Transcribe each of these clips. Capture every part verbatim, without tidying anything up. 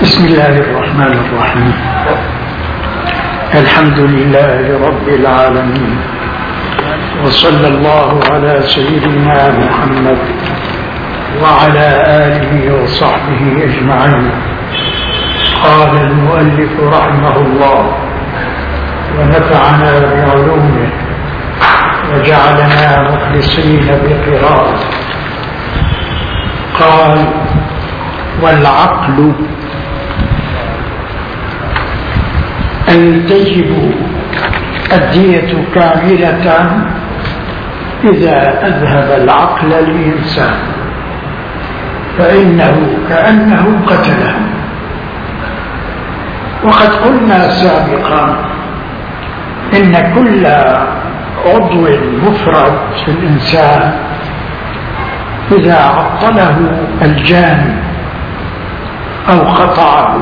بسم الله الرحمن الرحيم. الحمد لله رب العالمين، وصلى الله على سيدنا محمد وعلى آله وصحبه أجمعين. قال المؤلف رحمه الله ونفعنا بعلومه وجعلنا مخلصين بقراءته. قال: والعقل أن تجب الدية كاملة إذا أذهب العقل الإنسان، فإنه كأنه قتله. وقد قلنا سابقا إن كل عضو مفرد في الإنسان إذا عطله الجاني أو قطعه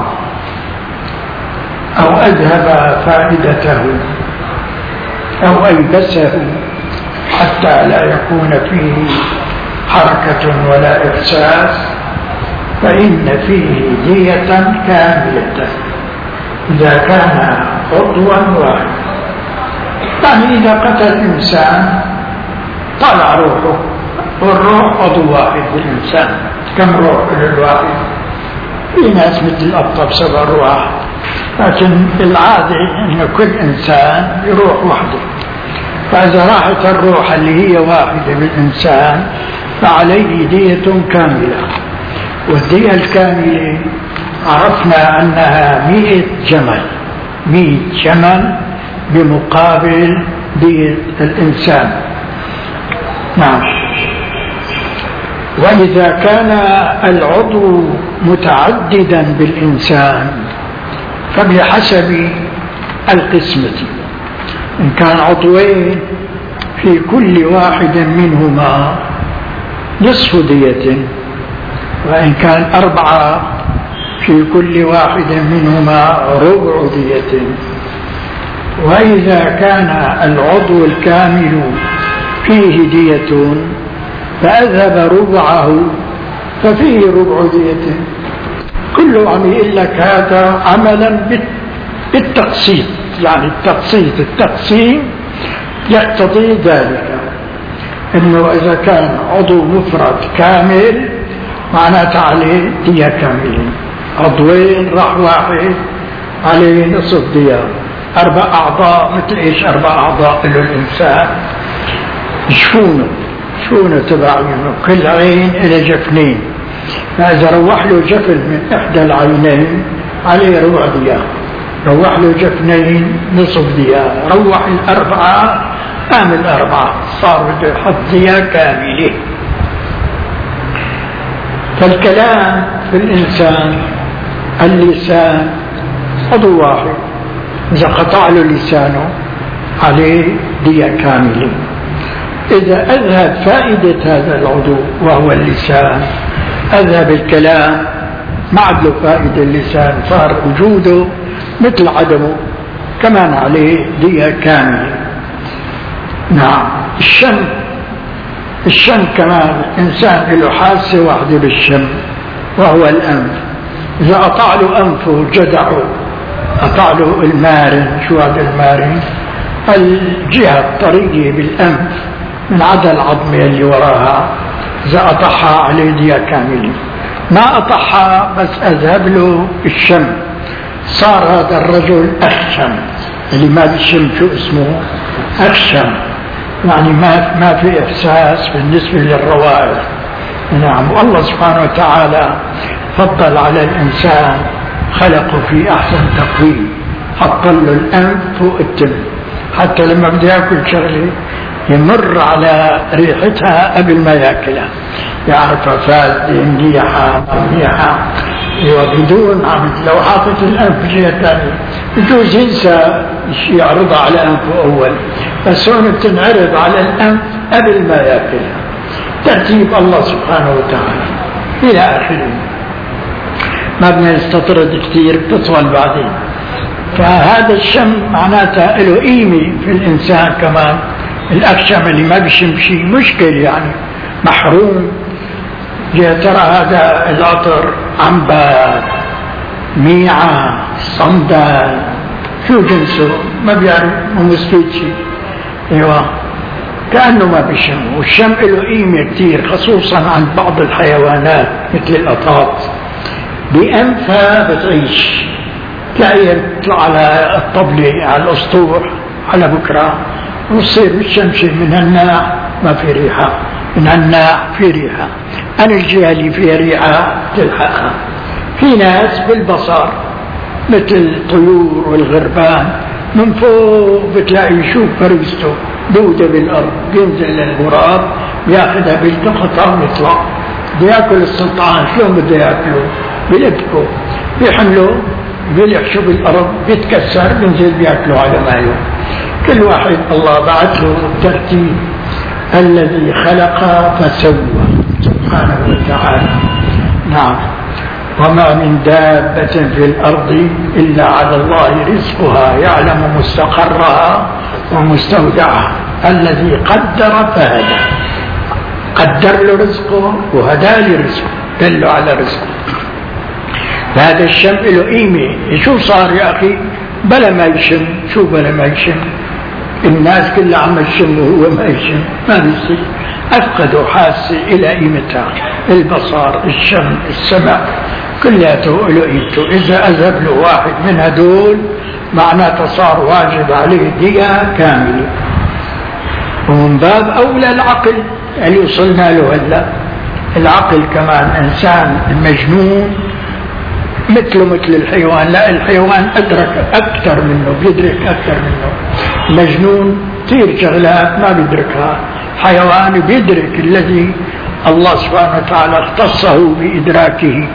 أو أذهب فائدته أو أيبسه حتى لا يكون فيه حركة ولا إحساس، فإن فيه دية كاملة إذا كان عضوا واحد. يعني إذا قتل إنسان طلع روحه، والروح عضو واحد بالإنسان، كم روح للواحد؟ في ناس مثل الأبطب سبع روح، لكن العادة أن كل إنسان يروح وحده. فإذا راحت الروح اللي هي واحدة بالإنسان فعليه دية كاملة. والدية الكاملة عرفنا أنها مئة جمل، مئة جمل بمقابل دية الإنسان. نعم. وإذا كان العضو متعددا بالإنسان فبحسب القسمة، إن كان عضوين في كل واحد منهما نصف دية، وإن كان أربعة في كل واحد منهما ربع دية. وإذا كان العضو الكامل فيه دية فأذهب ربعه ففيه ربع دية. كله عم يقول لك هذا عملا بالتقسيط، يعني التقسيط التقسيم يقتضي ذلك، انه اذا كان عضو مفرد كامل معناته عليه دية كاملة، عضوين راح واحد عليه نصف دية. اربع اعضاء مثل ايش؟ اربع اعضاء له الانسان، شفونه شفونه تبع كل عين الى جفنين، فإذا روح له جفل من إحدى العينين عليه ربع دية، روح له جفنين نصف دية، روح الأربعة أعمل أربعة، صار بده يحط دية كاملة. فالكلام في الإنسان اللسان عضو واحد، إذا قطع له لسانه عليه دية كاملة. إذا أذهب فائدة هذا العضو وهو اللسان، أذهب الكلام ما عاد له فائدة، اللسان صار وجوده مثل عدمه، كمان عليه دية كاملة. نعم. الشم الشم كمان الإنسان له حاسة واحدة بالشم وهو الأنف. إذا قطع له أنفه جدعه، قطع له المارن، شو هذا المارن؟ الجهة الطرية بالأنف من عدا العظمة اللي وراها، إذا قطعها عليه دية كاملة. ما قطعها بس أذهب له الشم، صار هذا الرجل أخشم، اللي ما بيشم شو اسمه؟ أخشم، يعني ما ما في إحساس بالنسبة للروائح. نعم. والله سبحانه وتعالى فضل على الإنسان، خلقه في أحسن تقويم، حط له الأنف فوق التم، حتى لما بده يأكل شغله يمر على ريحتها قبل ما يأكلها، يعرفها فاسدة مليحة مليحة، وبدون عم لو حاطط الأنف جهة ثانية بجوز ينسى يعرضها على أنفه أول، بس هون بتنعرض على الأنف قبل ما يأكلها. ترتيب الله سبحانه وتعالى إلى آخره. ما بدنا نستطرد كثير، بتطول بعدين. فهذا الشم معناتها له قيمة في الإنسان كمان. الأكشم اللي ما بيشم شيء مشكل، يعني محروم. يا ترى هذا العطر عم بات ميعة، صندل، شو جنسه ما بيعرف، ومستفيد شيء. ايوه كأنه ما بيشم. والشم له قيمة كتير خصوصا عند بعض الحيوانات مثل القطاط، بأنفها بتعيش. تلاقيها تطلع على الطبلة على الأسطوح على بكرة وتصير بالشمس من الناح ما في ريحة، من الناح في ريحة. أنا الجهة اللي فيها ريحة تلحقها. في ناس بالبصر مثل الطيور والغربان من فوق بتلاقي يشوف فريسته دودة بالأرض، بينزل للغراب بياخذها بيلتقطها ويطلع بياكل السلطعان. شلون بده ياكله؟ بيلبكه، بيحمله، بيلحشوا بالأرض، بيتكسر، بينزل بياكله على ماله. كل واحد الله بعث له الترتيب. الذي خلق فسوى سبحانه وتعالى. نعم. وما من دابة في الأرض إلا على الله رزقها يعلم مستقرها ومستودعها. الذي قدر فهدى، قدر له رزقه وهدى له رزقه، دله على رزقه. فهذا الشم له قيمة. شو صار يا أخي؟ بلا ما يشم. شو بلا ما يشم؟ الناس كلها عم يشم وهو ما يشم، ما بيصير. أفقدوا حاسة إلى قيمتها. البصر، الشم، السمع، كلياته له قيمته. إذا أذهب له واحد من هدول معناته صار واجب عليه دية كاملة. ومن باب أولى العقل اللي وصلنا له هلا. العقل كمان إنسان المجنون مثله مثل الحيوان. لا، الحيوان أدرك أكثر منه، بيدرك أكثر منه. مجنون كثير شغلات ما بيدركها. حيوان بيدرك الذي الله سبحانه وتعالى اختصه بإدراكه.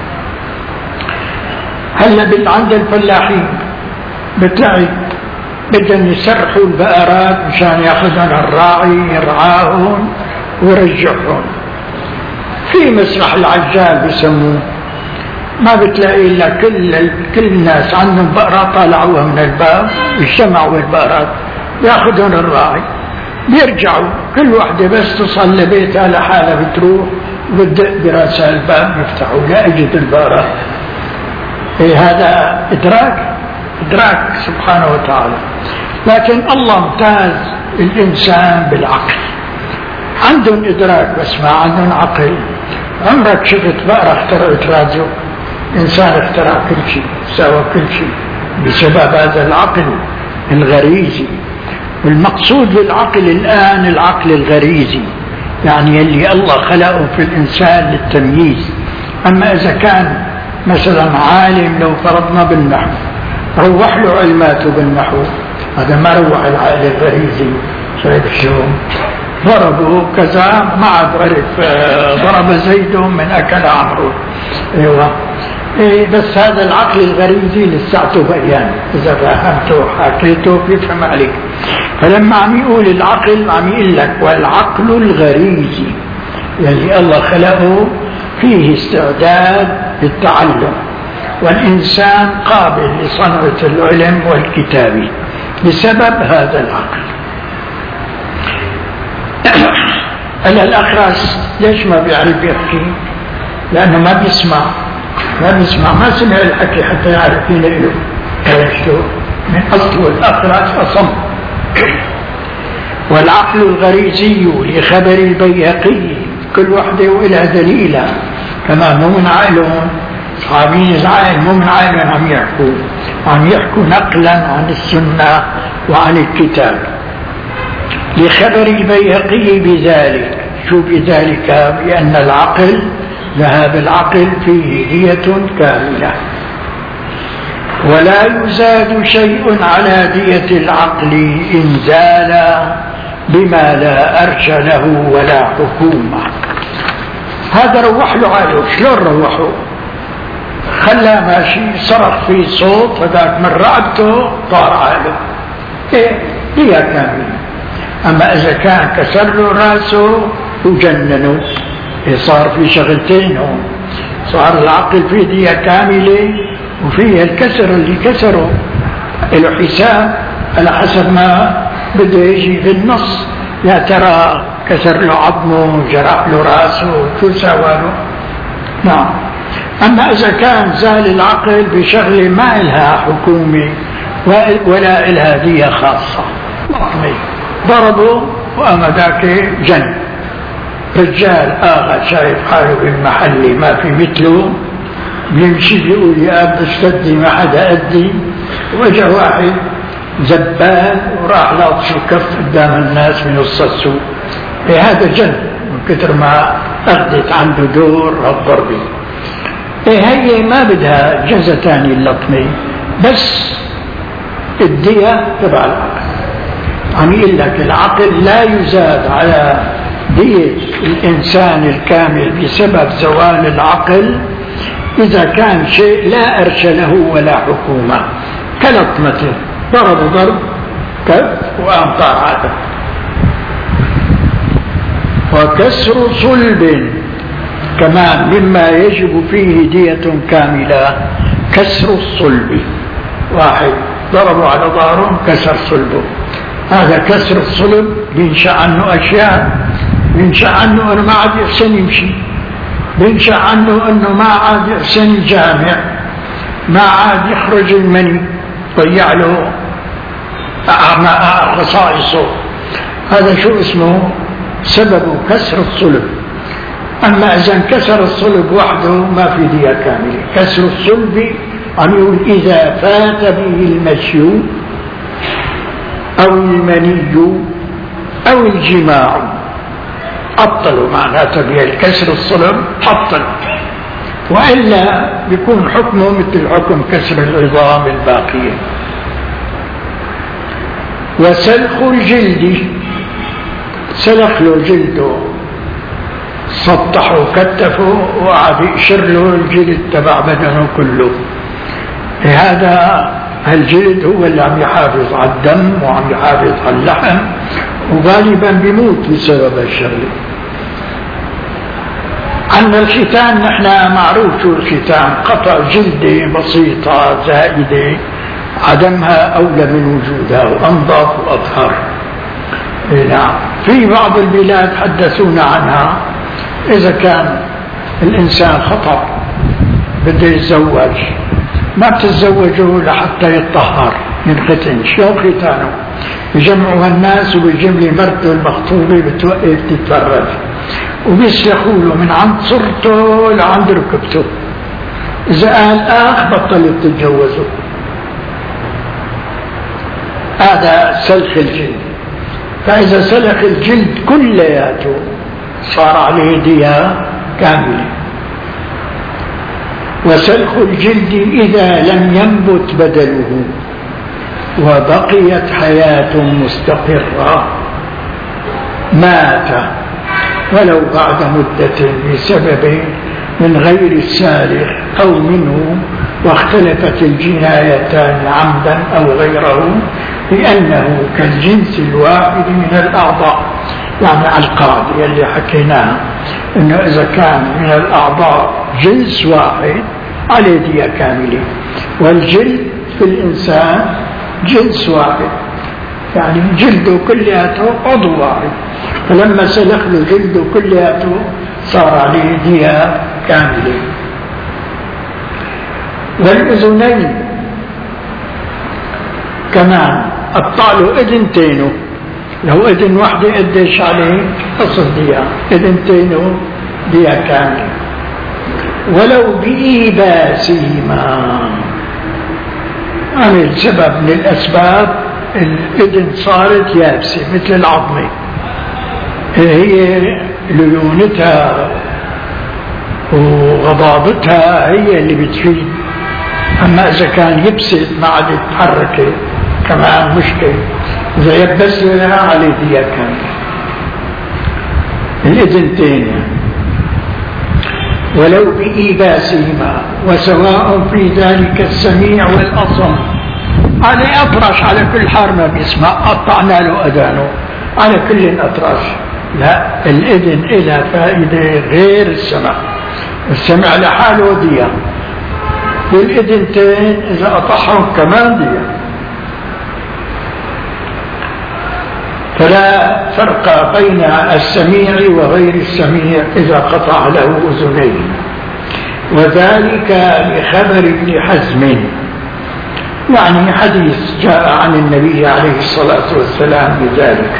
هلا عند الفلاحين بتلاقي بدهم يسرحوا البقرات مشان ياخذون الراعي يرعاهم ويرجعهم. في مسرح العجال بسموه، ما بتلاقي الا كل كل الناس عندهم بقرة طالعوها من الباب، اجتمعوا البقرات ياخذون الراعي بيرجعوا. كل واحدة بس تصل لبيتها لحالها بتروح وبتدق براسها الباب يفتحوا لا اجت البقرة. إيه هذا إدراك، إدراك سبحانه وتعالى. لكن الله امتاز الإنسان بالعقل. عندهم إدراك بس ما عندهم عقل. عمرك شفت بقرة اخترعت راديو؟ إنسان اخترع كل شيء، سوى كل شيء بسبب هذا العقل الغريزي. والمقصود بالعقل الآن العقل الغريزي، يعني اللي الله خلقه في الإنسان للتمييز. أما إذا كان مثلا عالم لو فرضنا بالنحو روح له علماته بالنحو، هذا ما روح العقل الغريزي. شايف شو ضربوا كذا ما عاد عرف ضرب زيد من أكل عمرو. ايوه إيه، بس هذا العقل الغريزي لساته بيان، إذا فهمته وحكيته بيفهم عليك. فلما عم يقول العقل عم يقول لك والعقل الغريزي يعني الله خلقه فيه استعداد للتعلم، والإنسان قابل لصنعة العلم والكتابة بسبب هذا العقل. ألا الأخرس ليش ما بيعرف يحكي؟ لأنه ما بيسمع، ما بيسمع، ما سمع الحكي حتى يعرف ينقله. من أصل الأخرس أصم. والعقل الغريزي لخبر البيهقي كل وحده وإلى دليلة، كما مو من عقلهم صحابين العقل، مو من عقلهم عم يحكوا، عم يحكوا نقلا عن السنة وعن الكتاب. لخبر البيهقي بذلك، شو بذلك؟ بأن العقل ذهاب العقل فيه دية كاملة، ولا يزاد شيء على دية العقل إن زال بما لا أرش له ولا حكومة. هذا روح له عقله. شلون روحه؟ خلى ماشي صرخ في صوت، هذاك من رعبته طار عقله. ايه هي كاملة. أما إذا كان كسر له راسه وجننه، إيه صار في شغلتين هون. صار العقل فيه دية كاملة وفيه الكسر اللي كسره له حساب على حسب ما بده يجي في النص. يا ترى كسر له عظمه، جرح له راسه، شو سوى له؟ نعم. أما إذا كان زال العقل بشغلة ما إلها حكومة ولا إلها دية خاصة، ضربوا وأما ذاك جن، رجال آغا شايف حاله بالمحل ما في مثله، بيمشي بيقول يا أب استدي ما حدا أدي، وجه واحد زبال وراح لاطش كف قدام الناس من وسط السوق. إيه هذا جن من كتر ما أخذت عنده دور الضربي. إيه هي ما بدها جزء تاني اللطمة، بس الدية تبع العقل. عم يقول لك العقل لا يزاد على دية الإنسان الكامل بسبب زوال العقل إذا كان شيء لا أرش له ولا حكومة، كلطمته ضرب ضرب كف وأمطار عادة. وكسر صلب كمان مما يجب فيه دية كاملة، كسر الصلب، واحد ضربوا على ظهره كسر صلبه، هذا كسر الصلب بينشأ عنه أشياء، بينشأ عنه أنه ما عاد يحسن يمشي، بينشأ عنه أنه ما عاد يحسن الجامع، ما عاد يخرج المني، ضيع له خصائصه. هذا شو اسمه؟ سببه كسر الصلب. أما إذا انكسر الصلب وحده ما في دية كاملة. كسر الصلب عم يقول إذا فات به المشي أو المني أو الجماع أبطلوا، معناته بكسر الصلب أبطل، وإلا بيكون حكمه مثل حكم كسر العظام الباقية. وسلخ الجلد، سلخ له جلده، سطحه كتفه وقعد يقشر له الجلد تبع بدنه كله. هذا الجلد هو اللي عم يحافظ على الدم وعم يحافظ على اللحم، وغالبا بيموت بسبب الشغله. عندنا الختان، نحن معروف شو الختان، قطع جلدة بسيطة زائدة عدمها أولى من وجودها وأنظف وأطهر. نعم، في بعض البلاد حدثونا عنها، إذا كان الإنسان خطأ بده يتزوج ما بتتزوجه لحتى يتطهر من ختن. شو ختانه؟ يجمعوها الناس وبالجملة مرته المخطوبة بتوقف تتفرج وبيسلخوا له من عند صرته لعند ركبته، إذا قال آخ بطلت تتجوزه. هذا سلخ الجلد. فإذا سلخ الجلد كلياته صار عليه دية كاملة. وسلخ الجلد إذا لم ينبت بدله وبقيت حياة مستقرة مات ولو بعد مدة بسبب من غير السالخ أو منه، واختلفت الجنايتان عمدا أو غيره، لأنه كالجنس الواحد من الأعضاء. يعني على القاعدة اللي حكيناها إنه إذا كان من الأعضاء جنس واحد عليه دية كاملة، والجلد في الإنسان جنس واحد، يعني جلده كلياته عضو واحد، فلما سلخ له جلده كلياته صار عليه دية كاملة. والأذنين كمان قطع له اذنتينه، لو اذن واحدة قديش عليه؟ نصف دية، اذنتينه دية كاملة. ولو بإيباسهما، عمل سبب من الأسباب الإذن صارت يابسة مثل العظمة، هي ليونتها وغضابتها هي اللي بتفيد. أما إذا كان يبسط ما عاد تتحرك كمان مشكلة، إذا يبس لها عليه دية كاملة الإذنتين يعني. ولو بإيباسهما، وسواء في ذلك السميع والأصم، على أطرش على كل حال ما بيسمع قطعنا له أذانه على كل الأطراش. لا، الإذن إلى فائدة غير السمع، السمع لحاله دية، والإذنتين إذا قطعهم كمان دية. فلا فرق بين السميع وغير السميع إذا قطع له أذنين. وذلك لخبر ابن حزم، يعني حديث جاء عن النبي عليه الصلاة والسلام بذلك.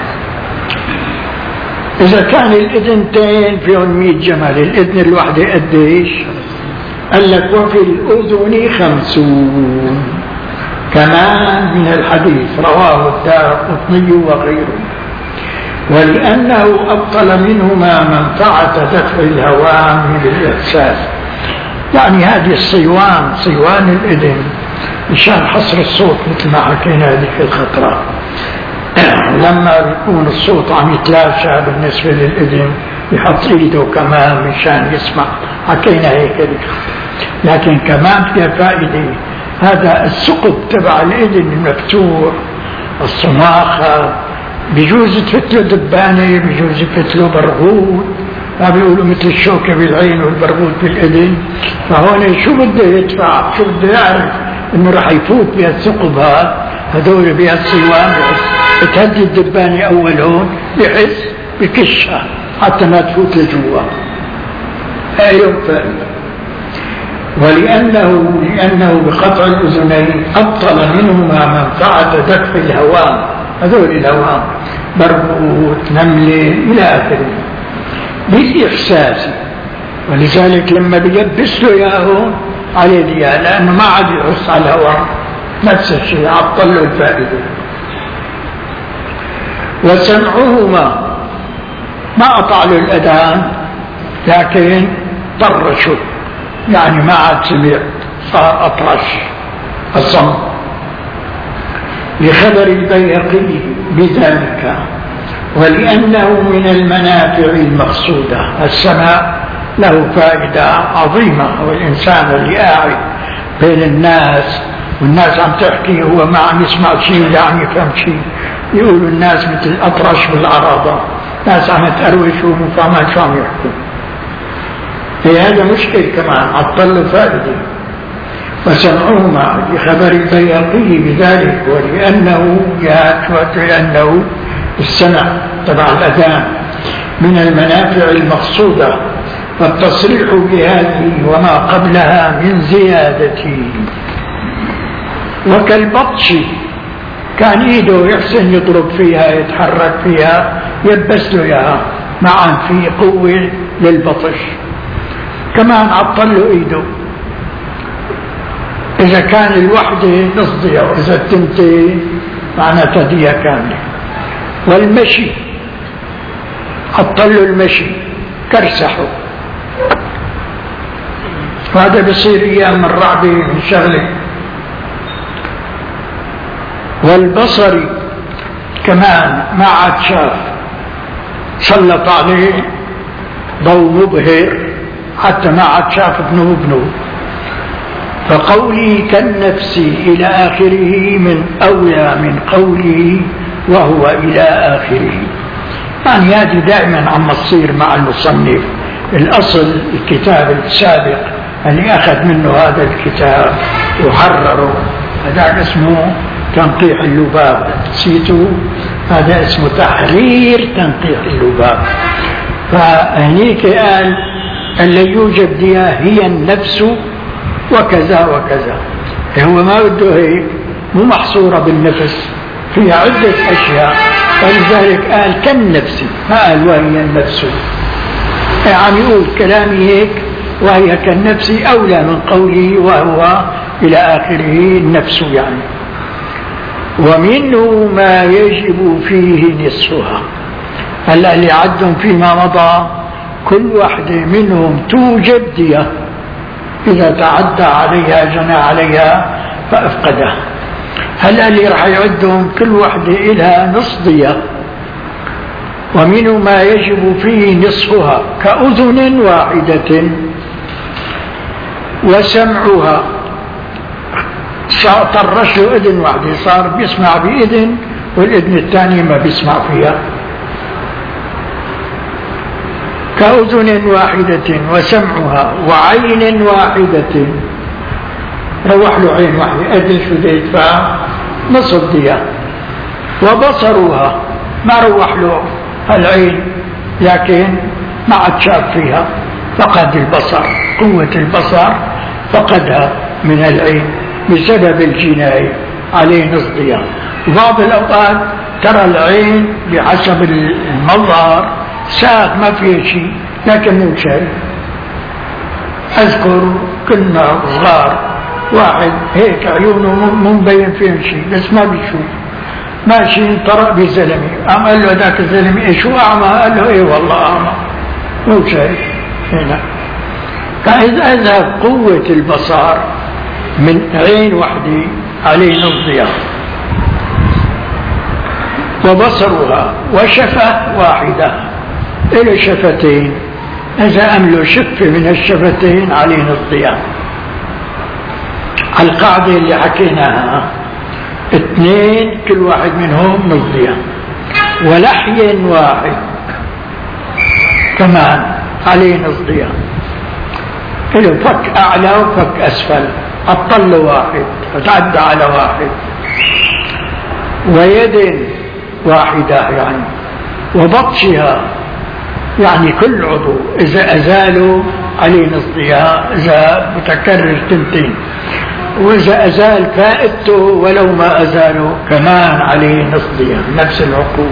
إذا كان الإذنتين فيهم مئة جمل، الإذن الواحدة قديش؟ قال لك وفي الأذن خمسون، كمان من الحديث رواه الدارقطني وغيره. ولأنه أبطل منهما منفعة دفع الهوام من الإحساس، يعني هذه الصيوان، صيوان الإذن مشان حصر الصوت مثل ما حكينا ذيك الخطرة، لما يكون الصوت عم يتلاشى بالنسبة للإذن يحط ايده كمان مشان يسمع، حكينا هيك. لكن كمان فيها فائدة، هذا الثقب تبع الإذن المفتوح، الصماخة، بيجوز تفتله دبانة، بيجوز تفتله برغوث، ما بيقولوا مثل الشوكة بالعين والبرغوث بالإذن. فهون شو بده يدفع، شو بده يعرف انه رح يفوت بهالثقب هذا، هدول بهالصيوان، بحس بتهدي الدبانة اول هون، بحس بكشها حتى ما تفوت لجوا. هاي يوم فائدة. ولأنه لأنه بقطع الأذنين أبطل منهما منفعة دفع الهوام، هذول الهوام برغوث، نملة إلى آخره بالإحساس. ولذلك لما بيلبس له إياه عليه ديا، لأنه ما عاد يحس على الهواء، نفس الشيء عطل له الفائدة. وسمعهما ما قطع له الأذان، لكن طرشه، يعني ما عاد سمع، صار أطرش الصمت، لخبر البيهقي بذلك. ولأنه من المنافع المقصودة، السمع له فائدة عظيمة، والإنسان اللي قاعد بين الناس والناس عم تحكي هو ما عم يسمع شيء ولا عم يفهم شيء، يقولوا الناس مثل أطرش بالعراضة، ناس عم تأروش ومفهمات شو عم يحكوا. هي هذا مشكل كمان، عطل فائدة. وسمعهما لخبر البيهقي بذلك، ولأنه لأنه السمع تبع الأذان من المنافع المقصودة، فالتصريح بهذه وما قبلها من زيادة. وكالبطش، كان ايده يحسن يضرب فيها، يتحرك فيها، يلبس له اياها، معا في قوة للبطش، كمان عطل له ايده. اذا كان الوحدة نص ضياء، واذا التنتين معناتها دية كاملة. والمشي عطل له المشي، كرسحه، وهذا بصير ايام من رعبه من شغله. والبصر كمان ما عاد شاف، سلط عليه ضوء مبهر حتى ما عاد شاف ابنه ابنه. فقولي كالنفس إلى آخره من أولى من قوله وهو إلى آخره. يعني هذه دائما عم تصير مع المصنف. الأصل الكتاب السابق اللي أخذ منه هذا الكتاب وحرره، هذا اسمه تنقيح اللباب، نسيته، هذا اسمه تحرير تنقيح اللباب. فهنيك قال اللي يوجد لها هي النفس وكذا وكذا، هو ما بده هيك، مو محصورة بالنفس، فيها عدة أشياء، فلذلك قال كالنفس، ما قال وهي النفس. عم يقول كلامي هيك وهي كالنفس أولى من قوله وهو إلى آخره النفس يعني. ومنه ما يجب فيه نصفها، هلا اللي عدهم فيما مضى كل واحدة منهم توجب دية، إذا تعدى عليها جنى عليها فأفقدها. هلا اللي راح يعدهم كل واحدة إلها نصف دية. ومنه ما يجب فيه نصفها كأذن واحدة، وسمعها صار طرش له اذن واحده، صار بيسمع باذن والاذن الثاني ما بيسمع فيها. كأذن واحدة وسمعها وعين واحدة، روح له عين واحدة، قديش بده يدفع؟ نصف دية. وبصرها ما روح له العين، لكن ما عاد شاف فيها، فقد البصر. قوة البصر فقدها من العين بسبب الجناية عليه نصف ضياء. وبعض الأوقات ترى العين بحسب المظهر ساق ما فيه شيء لكن مو شيء. أذكر كنا صغار واحد هيك عيونه مو مبين فيهم شيء بس ما بيشوف، ماشي طرق بزلمي قام قال له ذاك الزلمي ايه شو أعمى؟ قال له ايه والله أعمى مو شيء. هنا فإذا أذهب قوة البصر من عين وحدي عليه نصف ضياء. وبصرها وشفة واحدة إلى شفتين، إذا أملوا شفة من الشفتين عليه نصف ضياء. القاعدة اللي حكيناها اثنين كل واحد منهم نصف ضياء. ولحي واحد كمان عليه نصف ضياء، له فك أعلى وفك أسفل، الطل واحد فتعدى على واحد. ويد واحدة يعني. وبطشها يعني كل عضو إذا أزالوا عليه نصف ضياء، إذا متكرر تنتين، وإذا أزال فائدته ولو ما أزالوا كمان عليه نصف ضياء نفس العقوبة.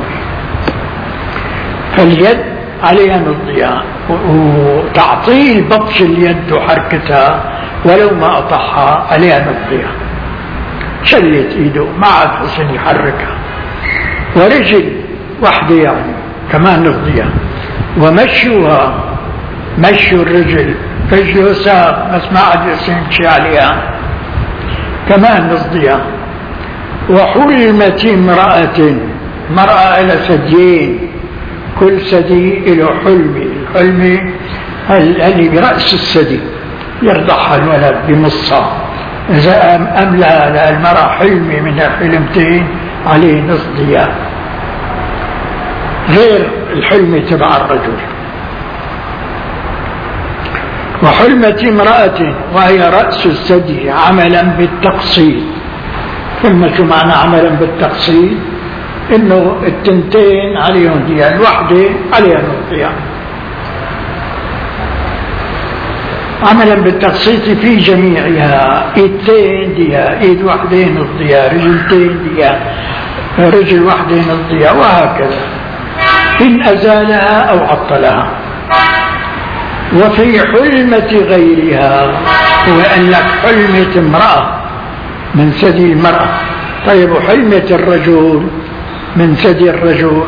فاليد عليها نصف ضياء، وتعطيل بطش اليد وحركتها ولو ما قطعها عليها نصف ضياء. شلت ايده ما عاد حسن يحركها. ورجل وحده يعني كمان نصف ضياء. ومشوها مشوا الرجل رجله ساق بس ما عاد يمشي عليها كمان نصف ضياء. وحلمت امرأة، مرأة إلى ثديين، كل ثدي له حلمي، الحلمي اللي برأس الثدي يرضعها الولد بمصها. إذا أملى المرأة حلمي من الحلمتين عليه نصف ضياء غير الحلم تبع الرجل. وحلمة امرأة وهي رأس الثدي عملا بالتقسيط. ثم شو معنى عملا بالتقسيط؟ انه التنتين عليهم ضياء، الوحدة عليها نصف ضياء. عملا بالتقسيط في جميعها، ايدتين ضياء، ايد وحدة نصف ضياء، رجلتين ضياء، رجل وحدة نصف ضياء، وهكذا إن أزالها أو عطلها. وفي حلمة غيرها، هو أن لك حلمة امرأة من ثدي المرأة، طيب وحلمة الرجل من ثدي الرجل،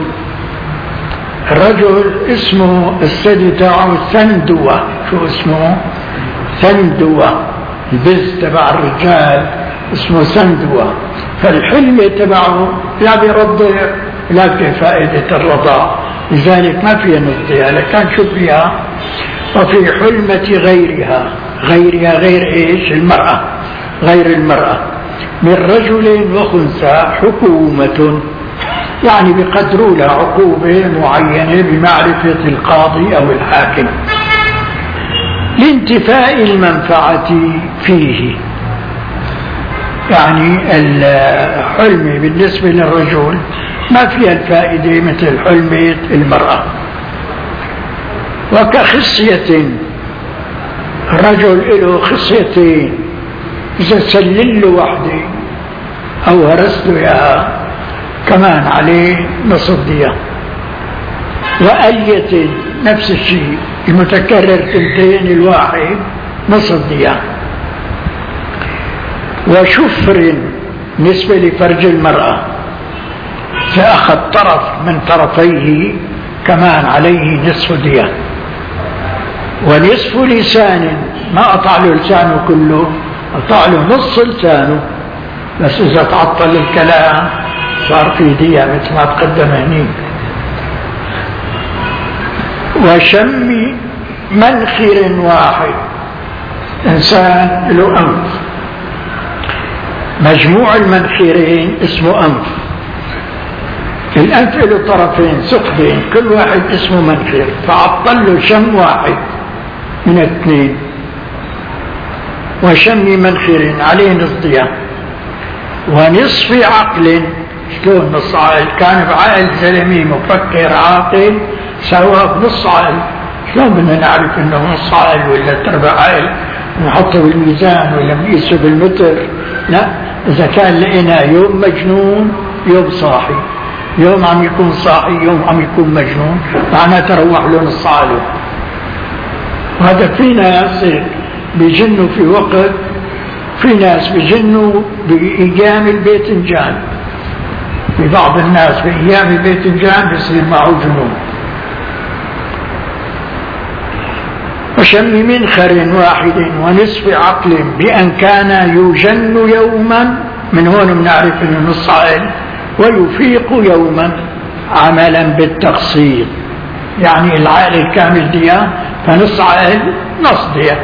الرجل اسمه الثدي تاعه ثندوة. شو اسمه؟ ثندوة. البز تبع الرجال اسمه ثندوة. فالحلمة تبعه لا بيرضع لا بفائدة الرضاع، لذلك ما فيها نصف ضياء. لكن شو فيها؟ وفي حلمة غيرها، غيرها غير ايش؟ المرأة، غير المرأة من رجل وخنثى حكومة، يعني بقدروا لها عقوبة معينة بمعرفة القاضي أو الحاكم لانتفاء المنفعة فيه. يعني الحلم بالنسبة للرجل ما فيها الفائدة مثل حلمة المرأة. وكخصية، الرجل له خصيتين، إذا سلل له وحده أو هرس له إياها كمان عليه نصف ضياء. وألية نفس الشيء، المتكرر تنتين الواحد نصف ضياء. وشفر نسبة لفرج المرأة، فأخذ طرف من طرفيه كمان عليه نصف ضياء. ونصف لسان، ما قطع له لسانه كله، قطع له نص لسانه بس إذا تعطل الكلام صار في ضياء مثل ما تقدم هنيك. وشم منخر واحد، إنسان له أنف، مجموع المنخرين اسمه أنف. الأنف له طرفين ثقبين كل واحد اسمه منخر، فعطل له شم واحد من اثنين. وشم منخر عليه نصف ضياء. ونصف عقل، شلون نص عقل؟ كان بعقل زلمي مفكر عاقل سواه بنص عقل، شلون بدنا نعرف انه نص عائل ولا تربع عائل نحطه بالميزان ولا نقيسه بالمتر؟ لا، اذا كان لقينا يوم مجنون يوم صاحي، يوم عم يكون صاحي يوم عم يكون مجنون، معناته تروح له نص عائله. وهذا في ناس بيجنوا في وقت، في ناس بيجنوا بأيام الباذنجان، في بعض الناس بأيام الباذنجان بيصير معه جنون. وشم منخر واحد ونصف عقل بأن كان يجن يوما، من هون بنعرف انه نص عقل، ويفيق يوما عملا بالتقسيط، يعني العقل الكامل ديا، فنص عقل نص ديا.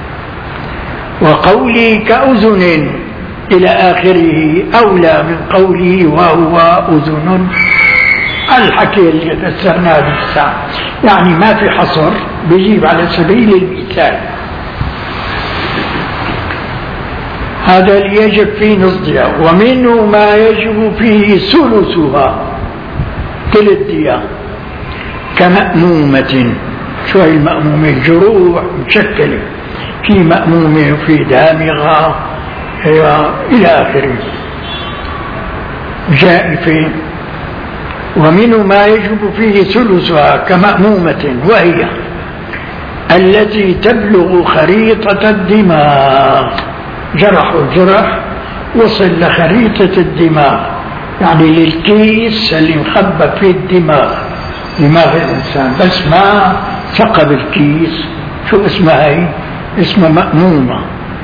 وقولي كأذن إلى آخره أولى من قوله وهو أذن، الحكي اللي فسرناه بالساعة، يعني ما في حصر، بيجيب على سبيل المثال. هذا اللي يجب فيه نصدها، ومنه ما يجب فيه ثلثها ثلث دية كمأمومة. شو هي المأمومة؟ الجروح مشكلة، في مأمومة وفي دامغة إلى آخره، جائفة. ومنه ما يجب فيه ثلثها كمأمومة، وهي التي تبلغ خريطة الدماغ. جرح الجرح وصل لخريطة الدماغ، يعني للكيس اللي مخبى فيه الدماغ، دماغ الإنسان، بس ما ثقب الكيس. شو اسمها هي؟ اسمها مأمومة.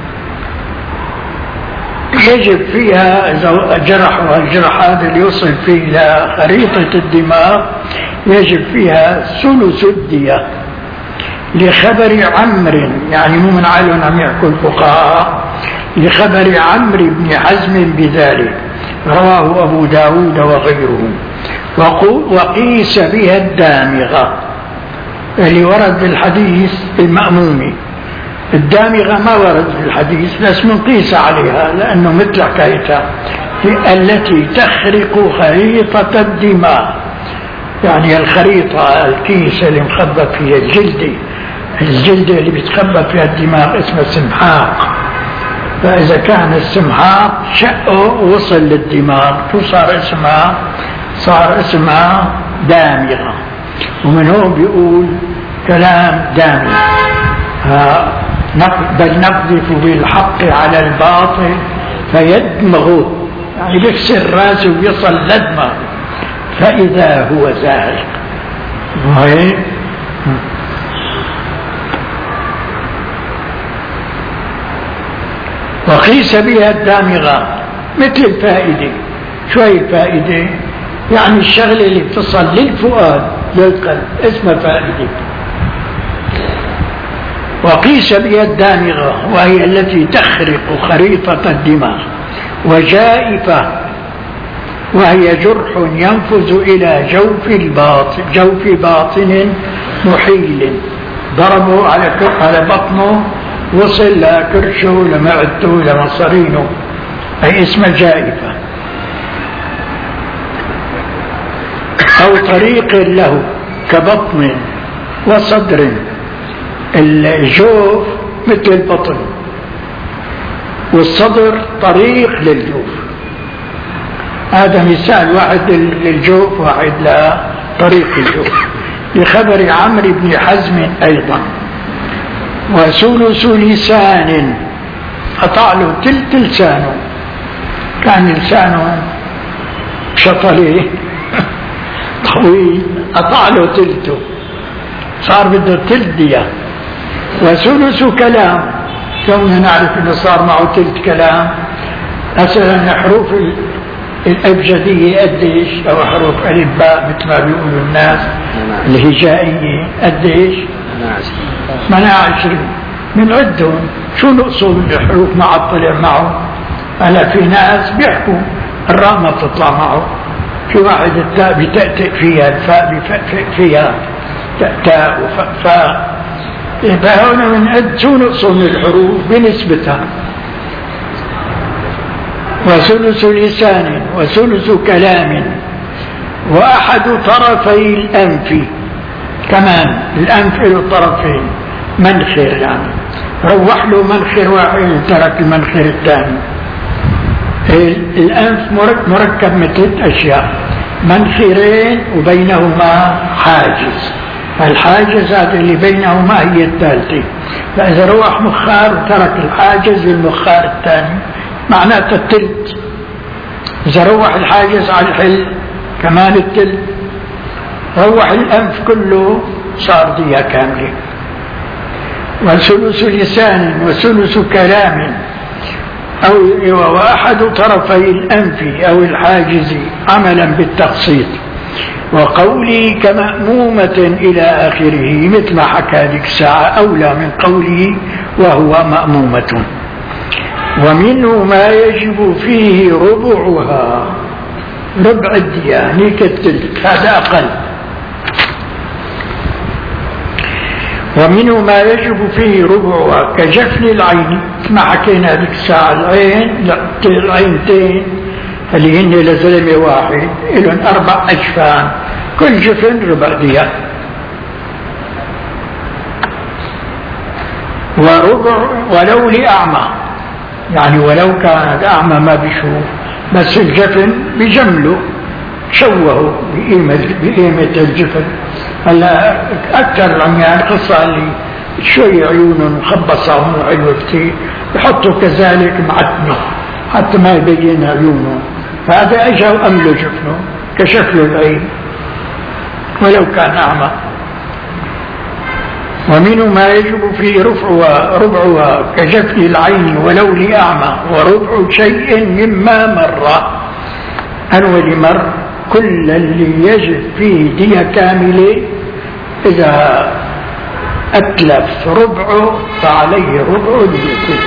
يجب فيها إذا جرحوا الجرح هذا اللي يوصل فيه لخريطة الدماغ، يجب فيها ثلث الدية. لخبر عمرو، يعني مو من عالم عم يحكوا الفقهاء، لخبر عمرو بن حزم بذلك، رواه أبو داود وغيره. وقيس بها الدامغة اللي ورد بالحديث المأمومي، الدامغة ما ورد بالحديث بس منقيس عليها لأنه مثل حكايتها، التي تخرق خريطة الدماغ، يعني الخريطة الكيس اللي مخبى فيها الجلد، الجلد اللي بيتخبى فيها الدماغ اسمه سمحاق. فإذا كان السمحاق شقه وصل للدماغ شو صار اسمها؟ صار اسمها دامغة. ومن هون بيقول كلام دامغ، بل نقذف بالحق على الباطل فيدمغه، يعني بيكسر راسه ويصل لدمغه فإذا هو زاهق. وهي وقيس بها الدامغة مثل الفائدة. شو هي الفائدة؟ يعني الشغلة اللي بتصل للفؤاد للقلب اسمها فائدة. وقيس بها الدامغة وهي التي تخرق خريطة الدماغ. وجائفة وهي جرح ينفذ إلى جوف الباطن، جوف باطن محيل، ضربه على على بطنه وصل لكرشه لمعدته لمصارينه، أي اسم جائفة. أو طريق له كبطن وصدر، الجوف مثل البطن والصدر طريق للجوف. هذا مثال واحد للجوف واحد لطريق الجوف. لخبر عمرو بن حزم أيضا. وثلث لسان، قطع له تلت لسانه، كان لسانه شطليه طويل، قطع له تلته، صار بده تلت دية. وثلث كلام، كوننا نعرف انه صار معه تلت كلام. مثلا حروف الأبجدية قديش، أو حروف ألف باء مثل ما بيقولوا الناس الهجائية قديش؟ ثمانية وعشرين. بنعدهم شو نقصوا بالحروف ما عاد طلع معه. هلا في ناس بيحكوا الراء ما بتطلع معه، في واحد التاء بتأتئ فيها، الفاء بفأفئ فيها، تاء وفاء. فهنا بنعد شو نقصوا من الحروف بنسبتها. وثلث لسان وثلث كلام وأحد طرفي الأنف كمان الأنف له طرفين، منخر يعني روح له منخر واحد ترك المنخر الثاني. الأنف مركب من ثلاث أشياء، منخرين وبينهما حاجز، الحاجز هذا اللي بينهما هي الثالثة. فإذا روح مخار وترك الحاجز المخار الثاني معناته التلت. إذا روح الحاجز على الحل كمان التلت. روح الأنف كله صار دية كاملة. وثلث لسان وثلث كلام أو وأحد طرفي الأنف أو الحاجز عملا بالتقسيط، وقولي كمأمومة إلى آخره مثل ما حكى ذيك الساعة أولى من قوله وهو مأمومة. ومنه ما يجب فيه ربعها، ربع الدية نيك التلك، هذا أقل. ومنه ما يجب فيه ربعها كجفن العين، ما حكينا ذيك الساعة العين العينتين اللي هن لزلمة واحد لهم أربع أجفان، كل جفن ربع دية. وربع ولو لأعمى، يعني ولو كان الأعمى ما بيشوف بس الجفن بجمله شوهوا بقيمة, بقيمة الجفن. هلا أكثر العميان قصة اللي شوي عيونهم مخبصة وحلوة كتير بحطوا كذلك معتمة حتى ما يبين عيونه، فهذا اجى وأمله جفنه كشف له العين ولو كان أعمى. ومنه ما يجب فيه رفعها ربعها كجفن العين ولو لأعمى، وربع شيء مما مر أول مر كل اللي يجب فيه دية كاملة إذا أتلف ربعه فعليه ربع ديته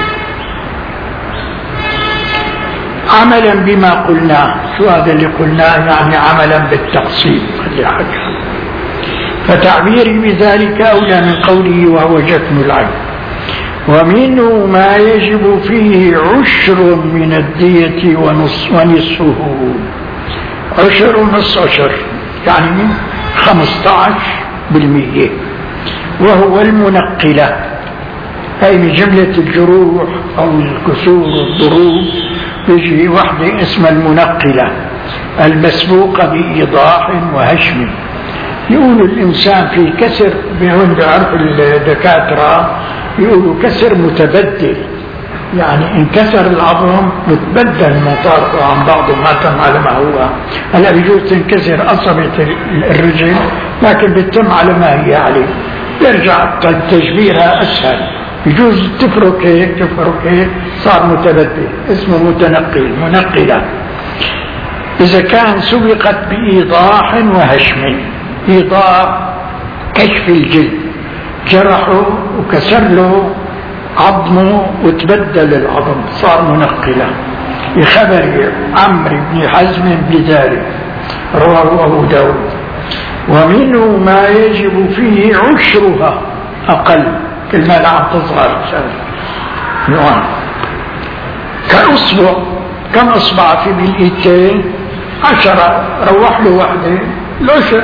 عملا بما قلناه. شو هذا اللي قلناه؟ يعني عملا بالتقسيم اللي حكى. فتعبيري بذلك أولى من قوله وهو جفن العين. ومنه ما يجب فيه عشر من الدية ونص ونصفه، عشر ونص عشر يعني خمسة عشر بالمية، وهو المنقلة، أي من جملة الجروح أو الكسور والضروب يجي وحدة اسمها المنقلة المسبوقة بإيضاح وهشم. يقولوا الإنسان في كسر، بهون بيعرف الدكاترة يقولوا كسر متبدل، يعني انكسر العظم متبدل مطار عن بعضه ما تم على ما هو. هلا بيجوز تنكسر أصبة الرجل لكن بتتم على ما هي عليه، يرجع تجبيرها أسهل. يجوز تفرك هيك تفرك هيك صار متبدل، اسمه متنقل منقلة. إذا كان سبقت بإيضاح وهشم، إيضاح كشف الجلد، جرحه وكسر له عظمه وتبدل العظم صار منقلة. بخبر عمرو بن حزم بذلك رواه أبو داود. ومنه ما يجب فيه عشرها أقل، كلمة لا عم تصغر نوعان كأصبع. كم أصبع في بالإيتين؟ عشرة، روح له واحدة العشر.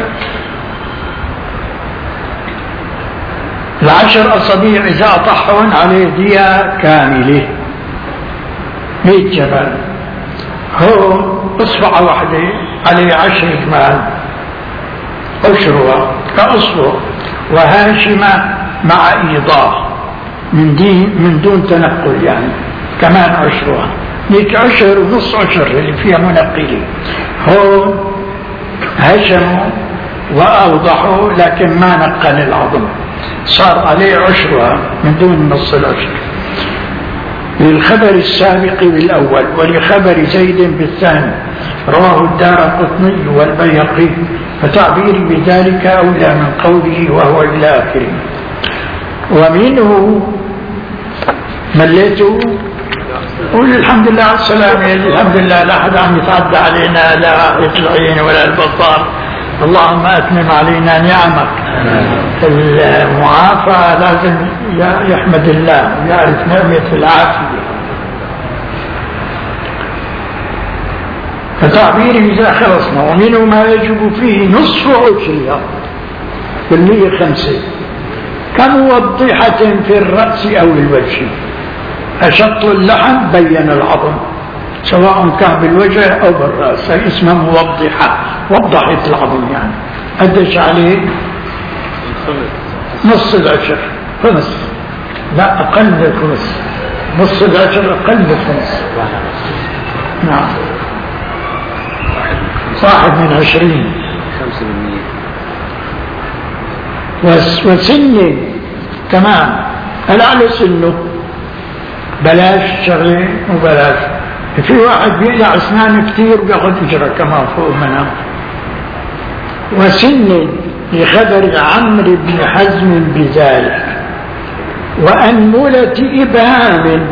العشر أصابيع إذا أطحون عليه دية كاملة مئة جبل. هو أصبع واحدة عليه عشر جمال عشرها كأصبع. وهاشمة مع إيضاح من دين من دون تنقل يعني كمان عشرها، ليك عشر ونص عشر اللي فيها منقلة. هون هشموا وأوضحوا لكن ما نقل العظم، صار عليه عشرها من دون نص العشر. للخبر السابق بالأول ولخبر زيد بالثاني رواه الدارقطني والبيهقي، فتعبيري بذلك أولى من قوله وهو إلى آخره. ومنه مليته قول الحمد لله على السلامة، الحمد لله لا أحد عم يتعدى علينا لا العين ولا البطال، اللهم أتمم علينا نعمك. المعافى لازم يحمد الله ويعرف نعمة العافية. فتعبيري إذا خلصنا. ومنه ما يجب فيه نصف عشرها، بالمية خمسة كموضحة في الرأس أو الوجه. أشط اللحم بين العظم سواء كان بالوجه أو بالرأس، هي اسمها موضحة، وضحت العظم يعني. قديش عليه؟ نص العشر، خمس، لا أقل من الخمس، نص العشر أقل من الخمس. نعم، واحد من عشرين، خمسة بالمية. وسن كمان الأعلى سنه بلاش شغله وبلاش. في واحد بيقلع أسنان كتير وبياخذ إجرة كمان فوق منها. وسن لخبر عمرو بن حزم بذلك، وأنملة إبهام.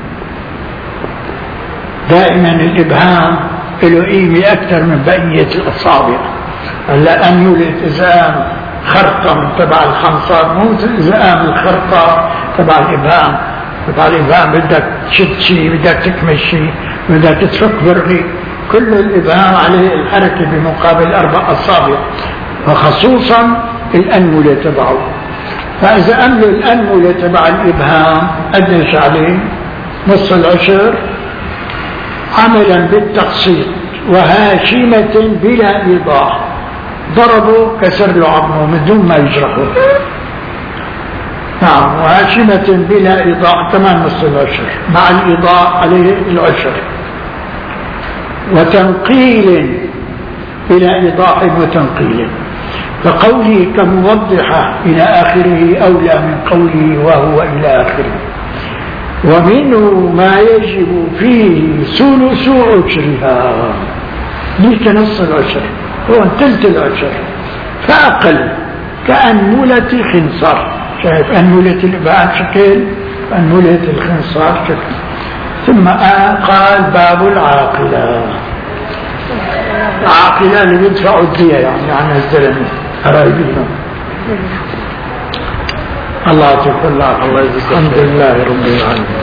دائما الإبهام له قيمة أكثر من بقية الأصابع. هلا أنملة إزام خرطم تبع الخنصر، مو إزام الخرطة تبع الإبهام. تبع الإبهام بدك تشد شيء، بدك تكمل شيء، بدك تفك برغي، كل الإبهام عليه الحركة بمقابل أربع أصابع، وخصوصا الأنملة تبعه. فإذا أمل الأنملة تبع الإبهام قديش عليه؟ نص العشر، عملا بالتقسيط وهاشمة بلا إيضاح. ضربه كسر له عظمه من دون ما يجرحه. نعم، وهاشمة بلا إيضاح كمان نص العشر، مع الإيضاح عليه العشر. وتنقيل بلا إيضاح وتنقيل، فقوله كموضحة إلى آخره أولى من قوله وهو إلى آخره. ومنه ما يجب فيه ثلث عشرها، ليك نص العشر، هو ثلث العشر فأقل، كأنملة خنصر. شايف أنملة الإبهام شكل، أنملة الخنصر شكل. ثم قال باب العاقلة. العاقلة اللي بيدفعوا الدية يعني عن الزلمة قرايبهم. الله تقول الله الله الحمد لله رب العالمين.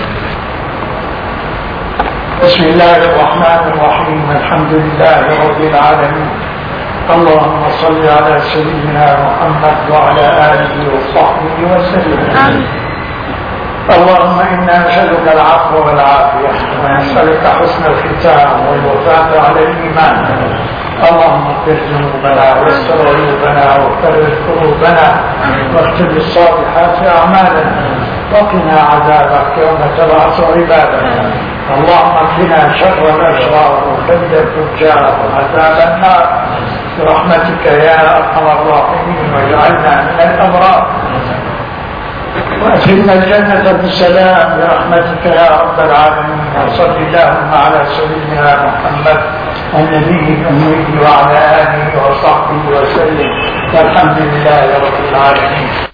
بسم الله الرحمن الرحيم، الحمد لله رب العالمين. اللهم صل على سيدنا محمد وعلى آله وصحبه وسلم. آمين. اللهم إنا نسألك العفو والعافية، ونسألك حسن الختام والوفاة على الإيمان. اللهم اغفر ذنوبنا واستر عيوبنا وكرر كروبنا واختم بالصالحات أعمالنا، وقنا عذابك يوم تبعث عبادك. اللهم اكفنا شر الأشرار وكيد الفجار وعذاب النار برحمتك يا أرحم الراحمين، واجعلنا من الأبرار، وأدخلنا الجنة بالسلام برحمتك يا رب العالمين. وصل اللهم على سيدنا محمد النبي الأمي وعلى آله وصحبه وسلم، والحمد لله رب العالمين.